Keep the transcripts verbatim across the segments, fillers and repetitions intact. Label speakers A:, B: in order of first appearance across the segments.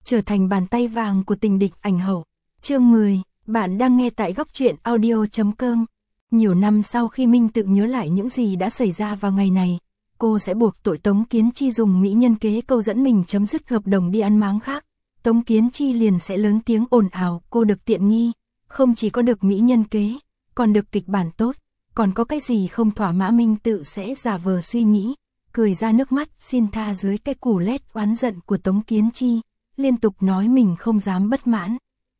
A: trở thành bàn tay vàng của tình địch ảnh hậu. Chương mười, bạn đang nghe tại góc truyện audio chấm com. Nhiều năm sau khi Minh Tự nhớ lại những gì đã xảy ra vào ngày này, cô sẽ buộc tội Tống Kiến Chi dùng mỹ nhân kế câu dẫn mình chấm dứt hợp đồng đi ăn máng khác. Tống Kiến Chi liền sẽ lớn tiếng ồn ào cô được tiện nghi, không chỉ có được mỹ nhân kế, còn được kịch bản tốt, còn có cái gì không thỏa mãn. Minh Tự sẽ giả vờ suy nghĩ, cười ra nước mắt xin tha dưới cái củ lét oán giận của Tống Kiến Chi, liên tục nói mình không dám bất mãn.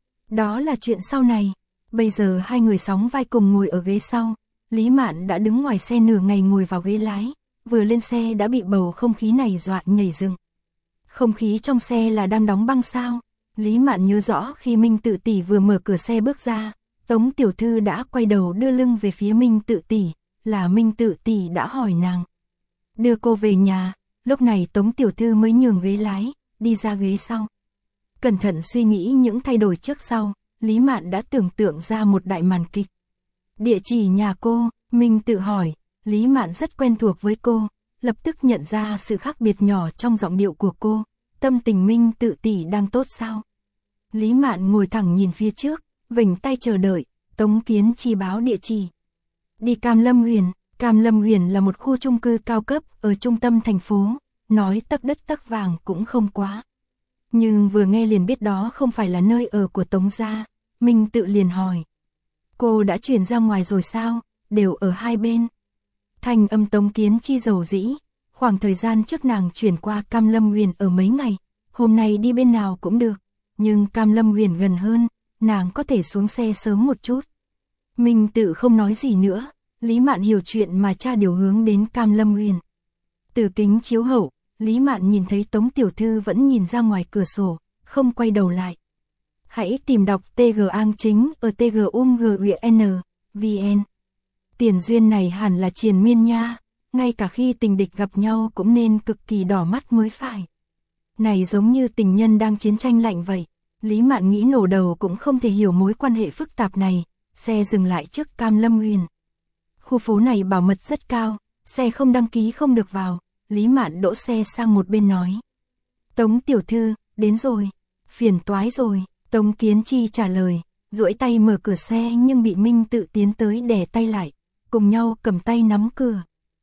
A: Đó là chuyện sau này. Bây giờ hai người sóng vai cùng ngồi ở ghế sau, Lý Mạn đã đứng ngoài xe nửa ngày ngồi vào ghế lái, vừa lên xe đã bị bầu không khí này dọa nhảy dựng. Không khí trong xe là đang đóng băng sao? Lý Mạn nhớ rõ khi Minh Tự tỷ vừa mở cửa xe bước ra, Tống tiểu thư đã quay đầu đưa lưng về phía Minh Tự tỷ, là Minh Tự tỷ đã hỏi nàng đưa cô về nhà. Lúc này Tống tiểu thư mới nhường ghế lái, đi ra ghế sau. Cẩn thận suy nghĩ những thay đổi trước sau, Lý Mạn đã tưởng tượng ra một đại màn kịch. Địa chỉ nhà cô, Minh Tự hỏi. Lý Mạn rất quen thuộc với cô, lập tức nhận ra sự khác biệt nhỏ trong giọng điệu của cô. Tâm tình Minh Tự tỷ đang tốt sao? Lý Mạn ngồi thẳng nhìn phía trước, vểnh tay chờ đợi. Tống Kiến Chi báo địa chỉ. Đi Cam Lâm Huyền. Cam Lâm Huyền là một khu chung cư cao cấp ở trung tâm thành phố, nói tấc đất tấc vàng cũng không quá. Nhưng vừa nghe liền biết đó không phải là nơi ở của Tống gia. Minh Tự liền hỏi. Cô đã chuyển ra ngoài rồi sao? Đều ở hai bên. Thanh âm Tống Kiến Chi dầu dĩ. Khoảng thời gian trước nàng chuyển qua Cam Lâm Huyền ở mấy ngày, hôm nay đi bên nào cũng được. Nhưng Cam Lâm Huyền gần hơn, nàng có thể xuống xe sớm một chút. Minh Tự không nói gì nữa. Lý Mạn hiểu chuyện mà cha điều hướng đến Cam Lâm Huyền. Từ kính chiếu hậu, Lý Mạn nhìn thấy Tống tiểu thư vẫn nhìn ra ngoài cửa sổ, không quay đầu lại. Hãy tìm đọc tê giê Ang Chính ở tê giê u em giê en vê en. Tiền duyên này hẳn là triền miên nha, ngay cả khi tình địch gặp nhau cũng nên cực kỳ đỏ mắt mới phải. Này giống như tình nhân đang chiến tranh lạnh vậy. Lý Mạn nghĩ nổ đầu cũng không thể hiểu mối quan hệ phức tạp này. Xe dừng lại trước Cam Lâm Huyền. Khu phố này bảo mật rất cao, xe không đăng ký không được vào. Lý Mạn đỗ xe sang một bên nói. Tống tiểu thư, đến rồi. Phiền toái rồi. Tống Kiến Chi trả lời, duỗi tay mở cửa xe nhưng bị Minh Tự tiến tới đè tay lại, cùng nhau cầm tay nắm cửa.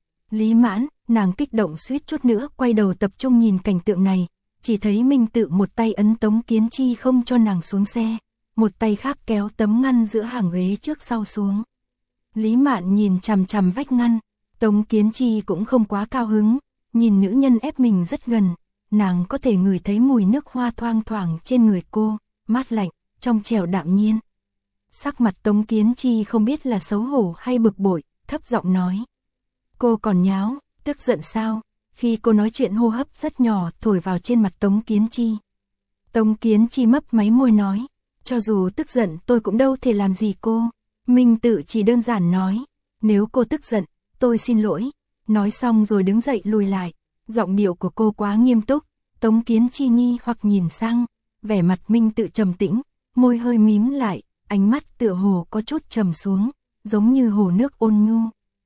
A: Lý Mãn, nàng kích động suýt chút nữa quay đầu tập trung nhìn cảnh tượng này, chỉ thấy Minh Tự một tay ấn Tống Kiến Chi không cho nàng xuống xe, một tay khác kéo tấm ngăn giữa hàng ghế trước sau xuống. Lý Mạn nhìn chằm chằm vách ngăn, Tống Kiến Chi cũng không quá cao hứng, nhìn nữ nhân ép mình rất gần, nàng có thể ngửi thấy mùi nước hoa thoang thoảng trên người cô, mát lạnh, trong trẻo đạm nhiên. Sắc mặt Tống Kiến Chi không biết là xấu hổ hay bực bội, thấp giọng nói. Cô còn nháo, tức giận sao? Khi cô nói chuyện hô hấp rất nhỏ thổi vào trên mặt Tống Kiến Chi. Tống Kiến Chi mấp máy môi nói, cho dù tức giận tôi cũng đâu thể làm gì cô. Minh Tự chỉ đơn giản nói, nếu cô tức giận, tôi xin lỗi. Nói xong rồi đứng dậy lùi lại, giọng điệu của cô quá nghiêm túc. Tống Kiến Chi nghi hoặc nhìn sang, vẻ mặt Minh Tự trầm tĩnh, môi hơi mím lại, ánh mắt tựa hồ có chút trầm xuống, giống như hồ nước ôn nhu.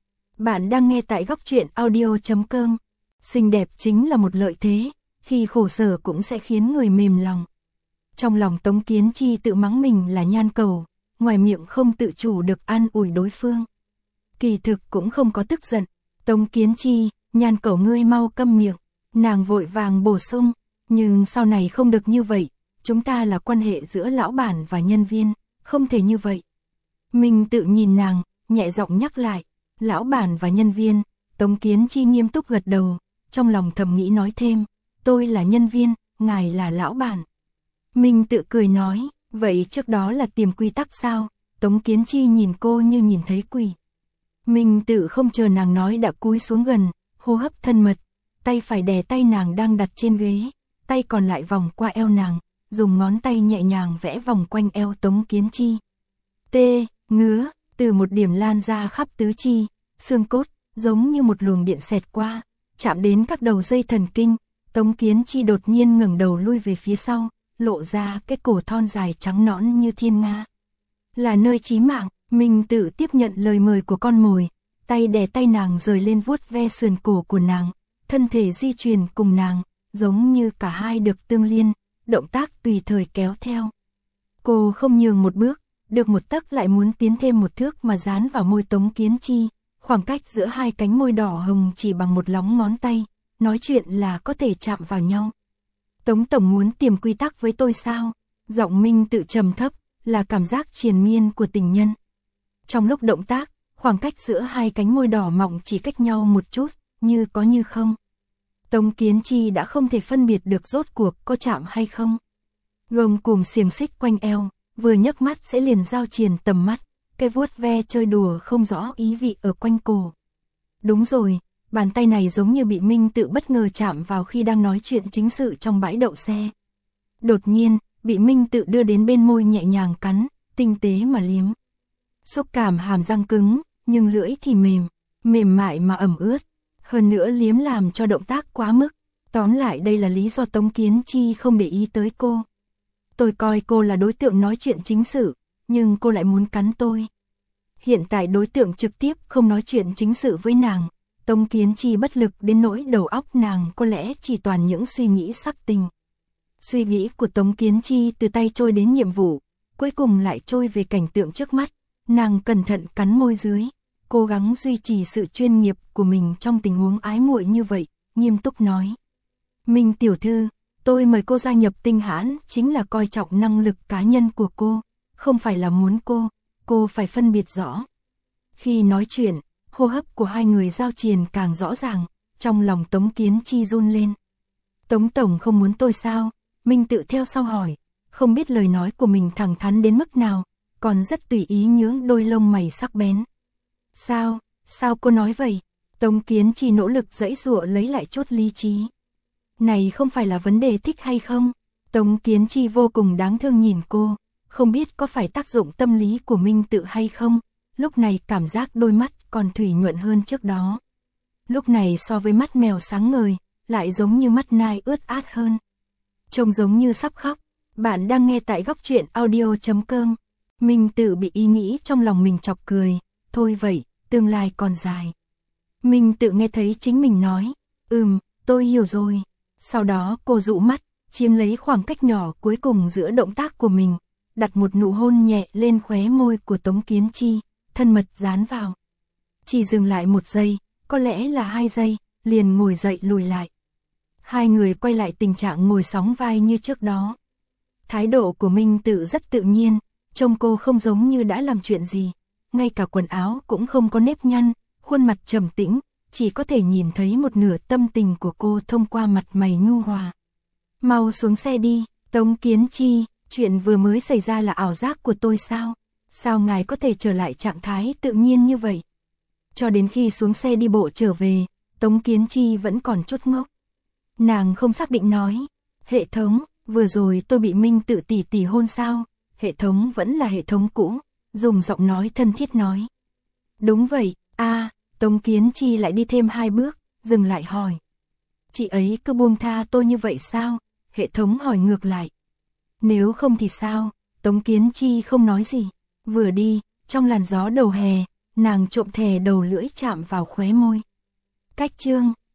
A: Bạn đang nghe tại góc truyện audio chấm com. Xinh đẹp chính là một lợi thế, khi khổ sở cũng sẽ khiến người mềm lòng. Trong lòng Tống Kiến Chi tự mắng mình là nhan cầu, ngoài miệng không tự chủ được an ủi đối phương. Kỳ thực cũng không có tức giận. Tống Kiến Chi, nhan cầu ngươi mau câm miệng. Nàng vội vàng bổ sung, nhưng sau này không được như vậy, chúng ta là quan hệ giữa lão bản và nhân viên, không thể như vậy. Minh Tự nhìn nàng, nhẹ giọng nhắc lại, lão bản và nhân viên. Tống Kiến Chi nghiêm túc gật đầu, trong lòng thầm nghĩ nói thêm, tôi là nhân viên, ngài là lão bản. Minh Tự cười nói, vậy trước đó là tìm quy tắc sao? Tống Kiến Chi nhìn cô như nhìn thấy quỷ. Minh Tự không chờ nàng nói đã cúi xuống gần, hô hấp thân mật, tay phải đè tay nàng đang đặt trên ghế, tay còn lại vòng qua eo nàng, dùng ngón tay nhẹ nhàng vẽ vòng quanh eo Tống Kiến Chi. Tê, ngứa, từ một điểm lan ra khắp tứ chi, xương cốt, giống như một luồng điện xẹt qua, chạm đến các đầu dây thần kinh. Tống Kiến Chi đột nhiên ngẩng đầu lui về phía sau, lộ ra cái cổ thon dài trắng nõn như thiên nga. Là nơi chí mạng. Minh Tự tiếp nhận lời mời của con mồi, tay đè tay nàng rời lên vuốt ve sườn cổ của nàng, thân thể di chuyển cùng nàng, giống như cả hai được tương liên, động tác tùy thời kéo theo. Cô không nhường một bước, được một tấc lại muốn tiến thêm một thước mà dán vào môi Tống Kiến Chi, khoảng cách giữa hai cánh môi đỏ hồng chỉ bằng một lóng ngón tay, nói chuyện là có thể chạm vào nhau. Tống tổng muốn tiềm quy tắc với tôi sao? Giọng Minh Tự trầm thấp, là cảm giác triền miên của tình nhân. Trong lúc động tác, khoảng cách giữa hai cánh môi đỏ mọng chỉ cách nhau một chút, như có như không. Tống Kiến Chi đã không thể phân biệt được rốt cuộc có chạm hay không. Gông cùm xiềng xích quanh eo, vừa nhấc mắt sẽ liền giao triền tầm mắt, cái vuốt ve chơi đùa không rõ ý vị ở quanh cổ. Đúng rồi, bàn tay này giống như bị Minh Tự bất ngờ chạm vào khi đang nói chuyện chính sự trong bãi đậu xe. Đột nhiên, bị Minh Tự đưa đến bên môi nhẹ nhàng cắn, tinh tế mà liếm. Xúc cảm hàm răng cứng, nhưng lưỡi thì mềm, mềm mại mà ẩm ướt. Hơn nữa liếm làm cho động tác quá mức. Tóm lại đây là lý do Tống Kiến Chi không để ý tới cô. Tôi coi cô là đối tượng nói chuyện chính sự, nhưng cô lại muốn cắn tôi. Hiện tại đối tượng trực tiếp không nói chuyện chính sự với nàng. Tống Kiến Chi bất lực đến nỗi đầu óc nàng có lẽ chỉ toàn những suy nghĩ sắc tình. Suy nghĩ của Tống Kiến Chi từ tay trôi đến nhiệm vụ, cuối cùng lại trôi về cảnh tượng trước mắt. Nàng cẩn thận cắn môi dưới, cố gắng duy trì sự chuyên nghiệp của mình trong tình huống ái muội như vậy, nghiêm túc nói. Minh tiểu thư, tôi mời cô gia nhập Tinh Hãn chính là coi trọng năng lực cá nhân của cô, không phải là muốn cô, cô phải phân biệt rõ. Khi nói chuyện, hô hấp của hai người giao triền càng rõ ràng, trong lòng Tống Kiến Chi run lên. Tống tổng không muốn tôi sao? Minh Tự theo sau hỏi, không biết lời nói của mình thẳng thắn đến mức nào, còn rất tùy ý nhướng đôi lông mày sắc bén. Sao, sao cô nói vậy? Tống Kiến Chi nỗ lực giãy giụa lấy lại chút lý trí. Này không phải là vấn đề thích hay không? Tống Kiến Chi vô cùng đáng thương nhìn cô, không biết có phải tác dụng tâm lý của Minh Tự hay không, lúc này cảm giác đôi mắt còn thủy nhuận hơn trước đó. Lúc này so với mắt mèo sáng ngời, lại giống như mắt nai ướt át hơn. Trông giống như sắp khóc. Bạn đang nghe tại góc truyện audio chấm com. Minh Tự bị ý nghĩ trong lòng mình chọc cười, thôi vậy, tương lai còn dài. Minh Tự nghe thấy chính mình nói, ừm, tôi hiểu rồi. Sau đó cô dụ mắt, chiếm lấy khoảng cách nhỏ cuối cùng giữa động tác của mình, đặt một nụ hôn nhẹ lên khóe môi của Tống Kiến Chi, thân mật dán vào. Chỉ dừng lại một giây, có lẽ là hai giây, liền ngồi dậy lùi lại. Hai người quay lại tình trạng ngồi sóng vai như trước đó. Thái độ của Minh Tự rất tự nhiên, trông cô không giống như đã làm chuyện gì, ngay cả quần áo cũng không có nếp nhăn, khuôn mặt trầm tĩnh, chỉ có thể nhìn thấy một nửa tâm tình của cô thông qua mặt mày nhu hòa. Mau xuống xe đi, Tống Kiến Chi, chuyện vừa mới xảy ra là ảo giác của tôi sao? Sao ngài có thể trở lại trạng thái tự nhiên như vậy? Cho đến khi xuống xe đi bộ trở về, Tống Kiến Chi vẫn còn chút ngốc. Nàng không xác định nói, hệ thống, vừa rồi tôi bị Minh Tự tỉ tỉ hôn sao? Hệ thống vẫn là hệ thống cũ, dùng giọng nói thân thiết nói. Đúng vậy, a à, Tống Kiến Chi lại đi thêm hai bước, dừng lại hỏi. Chị ấy cứ buông tha tôi như vậy sao? Hệ thống hỏi ngược lại. Nếu không thì sao? Tống Kiến Chi không nói gì. Vừa đi, trong làn gió đầu hè, nàng trộm thè đầu lưỡi chạm vào khóe môi. Cách chương.